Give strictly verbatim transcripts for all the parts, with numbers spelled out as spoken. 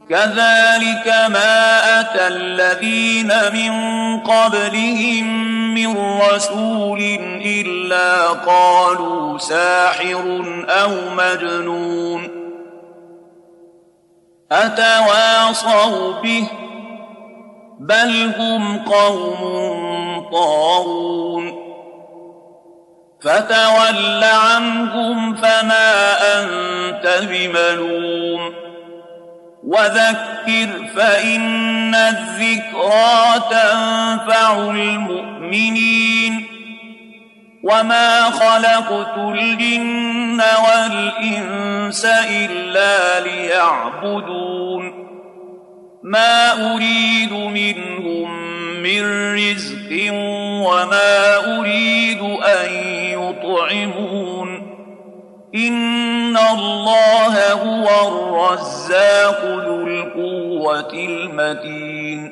كذلك ما أتى الذين من قبلهم من رسول إلا قالوا ساحر أو مجنون أتواصوا به بل هم قوم طاغون فتول عنهم فما أنت بملوم وذكر فإن الذكرى تنفع المؤمنين وما خلقت الجن والإنس إلا ليعبدون ما أريد منهم من رزق وما أريد أن يطعمون إن الله هو الرزاق ذو القوة المتين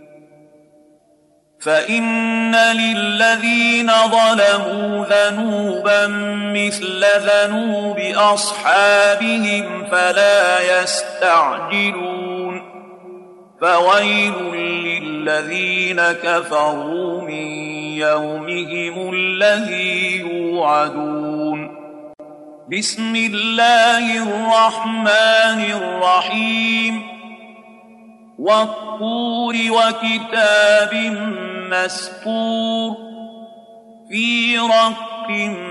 فإن للذين ظلموا ذنوبا مثل ذنوب أصحابهم فلا يستعجلون فويل للذين كفروا من يومهم الذي يوعدون بسم الله الرحمن الرحيم والطور وكتاب مسطور في رق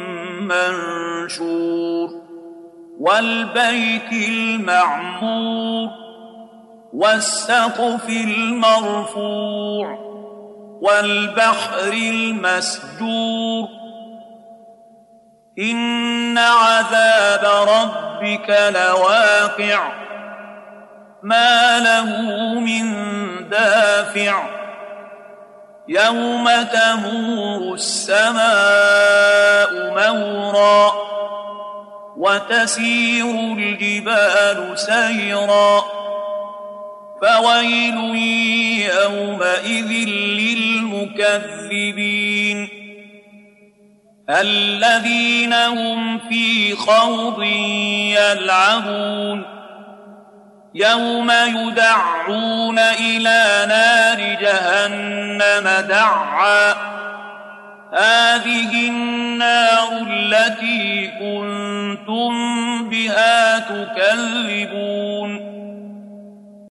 منشور والبيت المعمور والسقف المرفوع والبحر المسجور إن عذاب ربك لواقع ما له من دافع يوم تمور السماء مورا وتسير الجبال سيرا فويل يومئذ للمكذبين الذين هم في خوض يلعبون يوم يدعون إلى نار جهنم دعا هذه النار التي كنتم بها تكذبون